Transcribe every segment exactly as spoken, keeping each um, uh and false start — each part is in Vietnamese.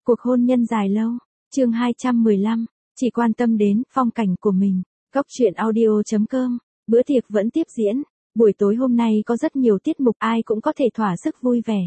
Cuộc hôn nhân dài lâu, chương hai trăm mười lăm, chỉ quan tâm đến phong cảnh của mình. Góc truyện audio chấm com, bữa tiệc vẫn tiếp diễn. Buổi tối hôm nay có rất nhiều tiết mục, ai cũng có thể thỏa sức vui vẻ.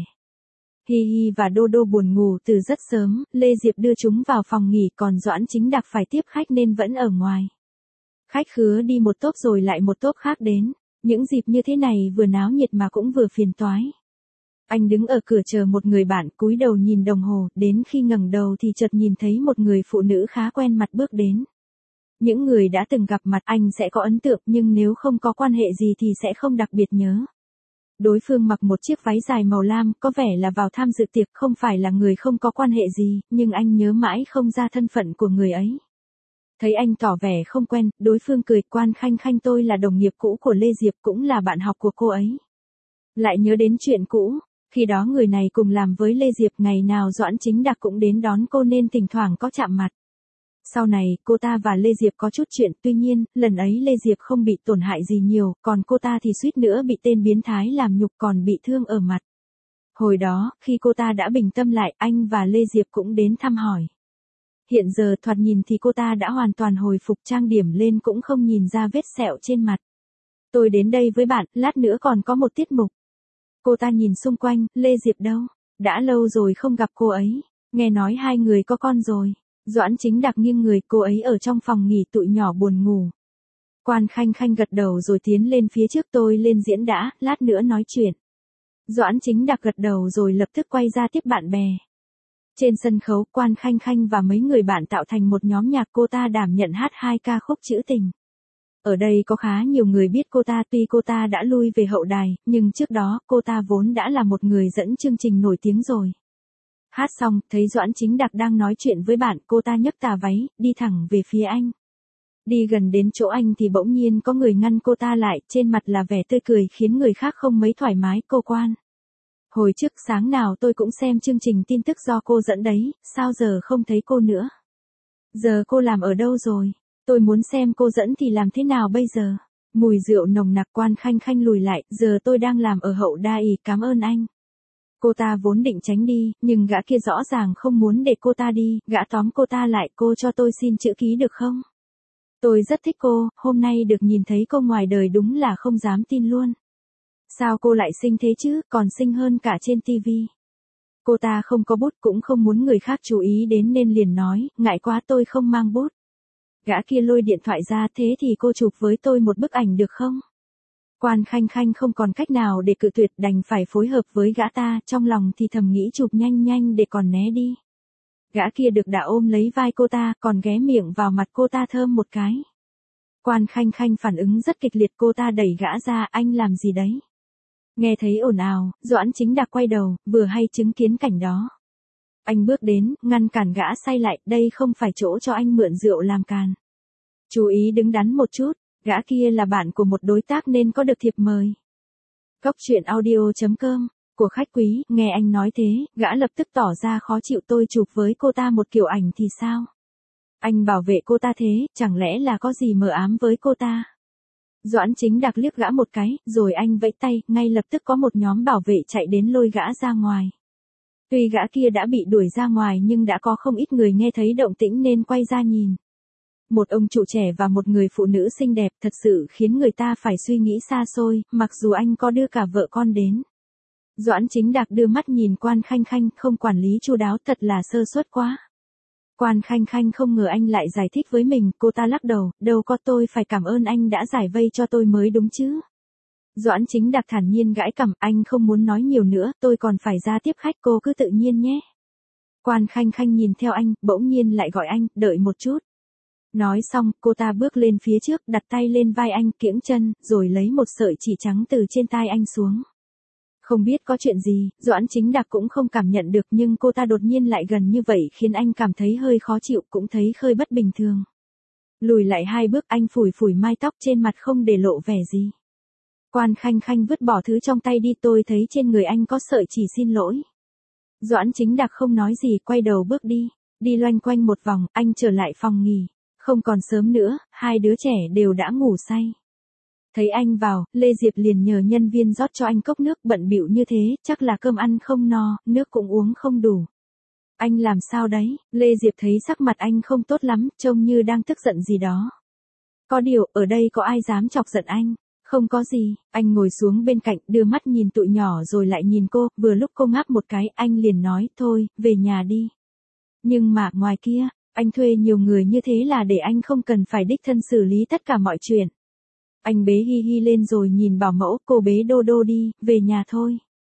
Hi Hi và Đô Đô buồn ngủ từ rất sớm, Lê Diệp đưa chúng vào phòng nghỉ, còn Doãn Chính Đạc phải tiếp khách nên vẫn ở ngoài. Khách khứa đi một tốp rồi lại một tốp khác đến, những dịp như thế này vừa náo nhiệt mà cũng vừa phiền toái. Anh đứng ở cửa chờ một người bạn, cúi đầu nhìn đồng hồ, đến khi ngẩng đầu thì chợt nhìn thấy một người phụ nữ khá quen mặt bước đến. Những người đã từng gặp mặt anh sẽ có ấn tượng, nhưng nếu không có quan hệ gì thì sẽ không đặc biệt nhớ. Đối phương mặc một chiếc váy dài màu lam, có vẻ là vào tham dự tiệc, không phải là người không có quan hệ gì, nhưng anh nhớ mãi không ra thân phận của người ấy. Thấy anh tỏ vẻ không quen, đối phương cười, Quan Khanh Khanh, tôi là đồng nghiệp cũ của Lê Diệp, cũng là bạn học của cô ấy. Lại nhớ đến chuyện cũ, khi đó người này cùng làm với Lê Diệp, ngày nào Doãn Chính Đạc cũng đến đón cô nên thỉnh thoảng có chạm mặt. Sau này, cô ta và Lê Diệp có chút chuyện, tuy nhiên, lần ấy Lê Diệp không bị tổn hại gì nhiều, còn cô ta thì suýt nữa bị tên biến thái làm nhục, còn bị thương ở mặt. Hồi đó, khi cô ta đã bình tâm lại, anh và Lê Diệp cũng đến thăm hỏi. Hiện giờ thoạt nhìn thì cô ta đã hoàn toàn hồi phục, trang điểm lên cũng không nhìn ra vết sẹo trên mặt. Tôi đến đây với bạn, lát nữa còn có một tiết mục. Cô ta nhìn xung quanh, Lê Diệp đâu? Đã lâu rồi không gặp cô ấy, nghe nói hai người có con rồi. Doãn Chính Đạc nghiêng người, cô ấy ở trong phòng nghỉ tụi nhỏ buồn ngủ. Quan Khanh Khanh gật đầu rồi tiến lên phía trước, tôi lên diễn đã, lát nữa nói chuyện. Doãn Chính Đạc gật đầu rồi lập tức quay ra tiếp bạn bè. Trên sân khấu, Quan Khanh Khanh và mấy người bạn tạo thành một nhóm nhạc, cô ta đảm nhận hát hai ca khúc trữ tình. Ở đây có khá nhiều người biết cô ta, tuy cô ta đã lui về hậu đài, nhưng trước đó cô ta vốn đã là một người dẫn chương trình nổi tiếng rồi. Hát xong, thấy Doãn Chính Đạc đang nói chuyện với bạn, cô ta nhấc tà váy, đi thẳng về phía anh. Đi gần đến chỗ anh thì bỗng nhiên có người ngăn cô ta lại, trên mặt là vẻ tươi cười khiến người khác không mấy thoải mái. Cô Quan, hồi trước sáng nào tôi cũng xem chương trình tin tức do cô dẫn đấy, sao giờ không thấy cô nữa? Giờ cô làm ở đâu rồi? Tôi muốn xem cô dẫn thì làm thế nào bây giờ? Mùi rượu nồng nặc. Quan Khanh Khanh lùi lại, giờ tôi đang làm ở hậu đài, cảm ơn anh. Cô ta vốn định tránh đi, nhưng gã kia rõ ràng không muốn để cô ta đi, gã tóm cô ta lại, cô cho tôi xin chữ ký được không? Tôi rất thích cô, hôm nay được nhìn thấy cô ngoài đời đúng là không dám tin luôn. Sao cô lại xinh thế chứ, còn xinh hơn cả trên tivi. Cô ta không có bút, cũng không muốn người khác chú ý đến nên liền nói, ngại quá tôi không mang bút. Gã kia lôi điện thoại ra, thế thì cô chụp với tôi một bức ảnh được không? Quan Khanh Khanh không còn cách nào để cự tuyệt, đành phải phối hợp với gã ta, trong lòng thì thầm nghĩ chụp nhanh nhanh để còn né đi. Gã kia được đã ôm lấy vai cô ta, còn ghé miệng vào mặt cô ta thơm một cái. Quan Khanh Khanh phản ứng rất kịch liệt, cô ta đẩy gã ra, anh làm gì đấy? Nghe thấy ồn ào, Doãn Chính Đạc quay đầu, vừa hay chứng kiến cảnh đó. Anh bước đến, ngăn cản gã say lại, đây không phải chỗ cho anh mượn rượu làm càn. Chú ý đứng đắn một chút. Gã kia là bạn của một đối tác nên có được thiệp mời. Góc truyện audio chấm com, của khách quý, nghe anh nói thế, gã lập tức tỏ ra khó chịu, tôi chụp với cô ta một kiểu ảnh thì sao? Anh bảo vệ cô ta thế, chẳng lẽ là có gì mờ ám với cô ta? Doãn Chính Đạc liếc gã một cái, rồi anh vẫy tay, ngay lập tức có một nhóm bảo vệ chạy đến lôi gã ra ngoài. Tuy gã kia đã bị đuổi ra ngoài nhưng đã có không ít người nghe thấy động tĩnh nên quay ra nhìn. Một ông chủ trẻ và một người phụ nữ xinh đẹp, thật sự khiến người ta phải suy nghĩ xa xôi, mặc dù anh có đưa cả vợ con đến. Doãn Chính Đạc đưa mắt nhìn Quan Khanh Khanh, không quản lý chu đáo, thật là sơ suất quá. Quan Khanh Khanh không ngờ anh lại giải thích với mình, cô ta lắc đầu, đâu có, tôi phải cảm ơn anh đã giải vây cho tôi mới đúng chứ. Doãn Chính Đạc thản nhiên gãi cằm, anh không muốn nói nhiều nữa, tôi còn phải ra tiếp khách, cô cứ tự nhiên nhé. Quan Khanh Khanh nhìn theo anh, bỗng nhiên lại gọi anh, đợi một chút. Nói xong, cô ta bước lên phía trước, đặt tay lên vai anh, kiễng chân, rồi lấy một sợi chỉ trắng từ trên tai anh xuống. Không biết có chuyện gì, Doãn Chính Đạc cũng không cảm nhận được, nhưng cô ta đột nhiên lại gần như vậy khiến anh cảm thấy hơi khó chịu, cũng thấy hơi bất bình thường. Lùi lại hai bước, anh phủi phủi mái tóc trên mặt không để lộ vẻ gì. Quan Khanh Khanh vứt bỏ thứ trong tay đi, tôi thấy trên người anh có sợi chỉ, xin lỗi. Doãn Chính Đạc không nói gì, quay đầu bước đi, đi loanh quanh một vòng, anh trở lại phòng nghỉ. Không còn sớm nữa, hai đứa trẻ đều đã ngủ say. Thấy anh vào, Lê Diệp liền nhờ nhân viên rót cho anh cốc nước, bận bịu như thế, chắc là cơm ăn không no, nước cũng uống không đủ. Anh làm sao đấy? Lê Diệp thấy sắc mặt anh không tốt lắm, trông như đang tức giận gì đó. Có điều, ở đây có ai dám chọc giận anh? Không có gì, anh ngồi xuống bên cạnh, đưa mắt nhìn tụi nhỏ rồi lại nhìn cô, vừa lúc cô ngáp một cái, anh liền nói, thôi, về nhà đi. Nhưng mà, ngoài kia, anh thuê nhiều người như thế là để anh không cần phải đích thân xử lý tất cả mọi chuyện. Anh bế Hi Hi lên rồi nhìn bảo mẫu, cô bế Đô Đô đi, về nhà thôi.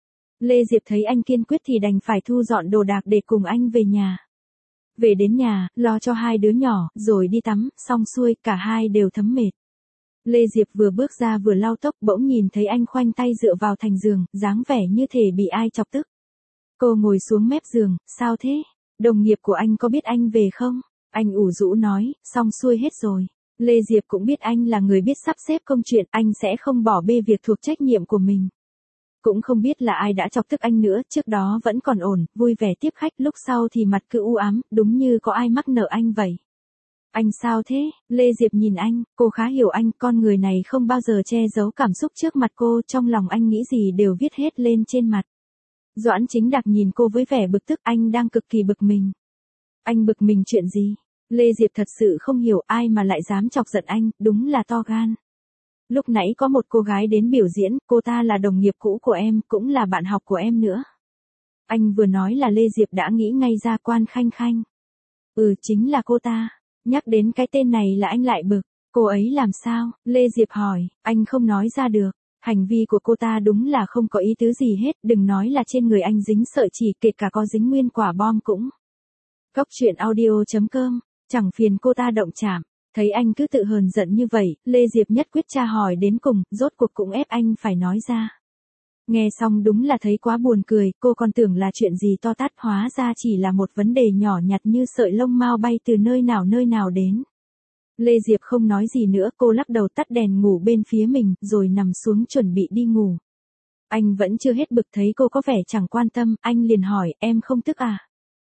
Lê Diệp thấy anh kiên quyết thì đành phải thu dọn đồ đạc để cùng anh về nhà. Về đến nhà, lo cho hai đứa nhỏ, rồi đi tắm, xong xuôi, cả hai đều thấm mệt. Lê Diệp vừa bước ra vừa lau tóc, bỗng nhìn thấy anh khoanh tay dựa vào thành giường, dáng vẻ như thể bị ai chọc tức. Cô ngồi xuống mép giường, sao thế? Đồng nghiệp của anh có biết anh về không? Anh ủ rũ nói, xong xuôi hết rồi. Lê Diệp cũng biết anh là người biết sắp xếp công chuyện, anh sẽ không bỏ bê việc thuộc trách nhiệm của mình. Cũng không biết là ai đã chọc tức anh nữa, trước đó vẫn còn ổn, vui vẻ tiếp khách, lúc sau thì mặt cứ u ám, đúng như có ai mắc nợ anh vậy. Anh sao thế? Lê Diệp nhìn anh, cô khá hiểu anh, con người này không bao giờ che giấu cảm xúc trước mặt cô, trong lòng anh nghĩ gì đều viết hết lên trên mặt. Doãn Chính Đạc nhìn cô với vẻ bực tức, anh đang cực kỳ bực mình. Anh bực mình chuyện gì? Lê Diệp thật sự không hiểu ai mà lại dám chọc giận anh, đúng là to gan. Lúc nãy có một cô gái đến biểu diễn, cô ta là đồng nghiệp cũ của em, cũng là bạn học của em nữa. Anh vừa nói là Lê Diệp đã nghĩ ngay ra Quan Khanh Khanh. Ừ, chính là cô ta. Nhắc đến cái tên này là anh lại bực. Cô ấy làm sao? Lê Diệp hỏi, anh không nói ra được. Hành vi của cô ta đúng là không có ý tứ gì hết, đừng nói là trên người anh dính sợi chỉ, kể cả có dính nguyên quả bom cũng. Góc truyện audio chấm com, chẳng phiền cô ta động chạm. Thấy anh cứ tự hờn giận như vậy, Lê Diệp nhất quyết tra hỏi đến cùng, rốt cuộc cũng ép anh phải nói ra. Nghe xong đúng là thấy quá buồn cười, cô còn tưởng là chuyện gì to tát, hóa ra chỉ là một vấn đề nhỏ nhặt như sợi lông mao bay từ nơi nào nơi nào đến. Lê Diệp không nói gì nữa, cô lắc đầu tắt đèn ngủ bên phía mình, rồi nằm xuống chuẩn bị đi ngủ. Anh vẫn chưa hết bực thấy cô có vẻ chẳng quan tâm, anh liền hỏi, em không tức à?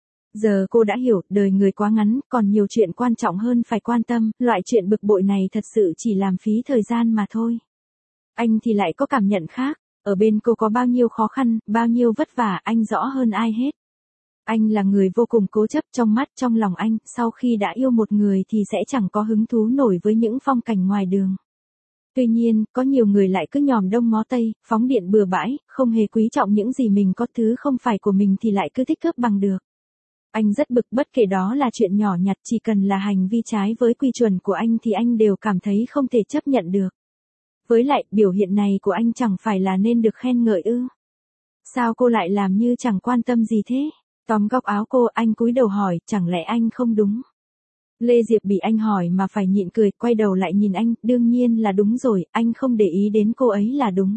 Giờ cô đã hiểu, đời người quá ngắn, còn nhiều chuyện quan trọng hơn phải quan tâm, loại chuyện bực bội này thật sự chỉ làm phí thời gian mà thôi. Anh thì lại có cảm nhận khác, ở bên cô có bao nhiêu khó khăn, bao nhiêu vất vả, anh rõ hơn ai hết. Anh là người vô cùng cố chấp, trong mắt trong lòng anh, sau khi đã yêu một người thì sẽ chẳng có hứng thú nổi với những phong cảnh ngoài đường. Tuy nhiên, có nhiều người lại cứ nhòm đông ngó tây, phóng điện bừa bãi, không hề quý trọng những gì mình có, thứ không phải của mình thì lại cứ thích cướp bằng được. Anh rất bực, bất kể đó là chuyện nhỏ nhặt, chỉ cần là hành vi trái với quy chuẩn của anh thì anh đều cảm thấy không thể chấp nhận được. Với lại, biểu hiện này của anh chẳng phải là nên được khen ngợi ư? Sao cô lại làm như chẳng quan tâm gì thế? Tóm góc áo cô, anh cúi đầu hỏi, chẳng lẽ anh không đúng? Lê Diệp bị anh hỏi mà phải nhịn cười, quay đầu lại nhìn anh, đương nhiên là đúng rồi, anh không để ý đến cô ấy là đúng.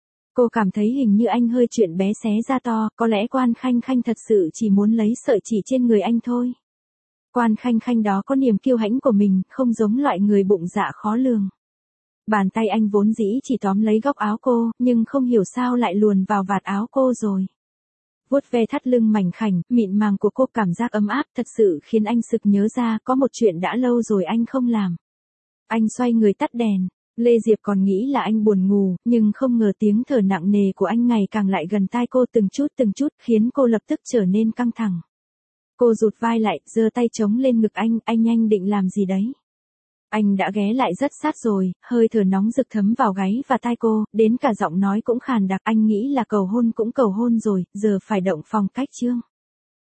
Cô cảm thấy hình như anh hơi chuyện bé xé ra to, có lẽ Quan Khanh Khanh thật sự chỉ muốn lấy sợi chỉ trên người anh thôi. Quan Khanh Khanh đó có niềm kiêu hãnh của mình, không giống loại người bụng dạ khó lường. Bàn tay anh vốn dĩ chỉ tóm lấy góc áo cô, nhưng không hiểu sao lại luồn vào vạt áo cô rồi. Vuốt ve thắt lưng mảnh khảnh, mịn màng của cô, cảm giác ấm áp thật sự khiến anh sực nhớ ra có một chuyện đã lâu rồi anh không làm. Anh xoay người tắt đèn. Lê Diệp còn nghĩ là anh buồn ngủ, nhưng không ngờ tiếng thở nặng nề của anh ngày càng lại gần tai cô từng chút từng chút, khiến cô lập tức trở nên căng thẳng. Cô rụt vai lại, giơ tay chống lên ngực anh, anh nhanh định làm gì đấy. Anh đã ghé lại rất sát rồi, hơi thở nóng rực thấm vào gáy và tai cô, đến cả giọng nói cũng khàn đặc, anh nghĩ là cầu hôn cũng cầu hôn rồi, giờ phải động phòng cách chương.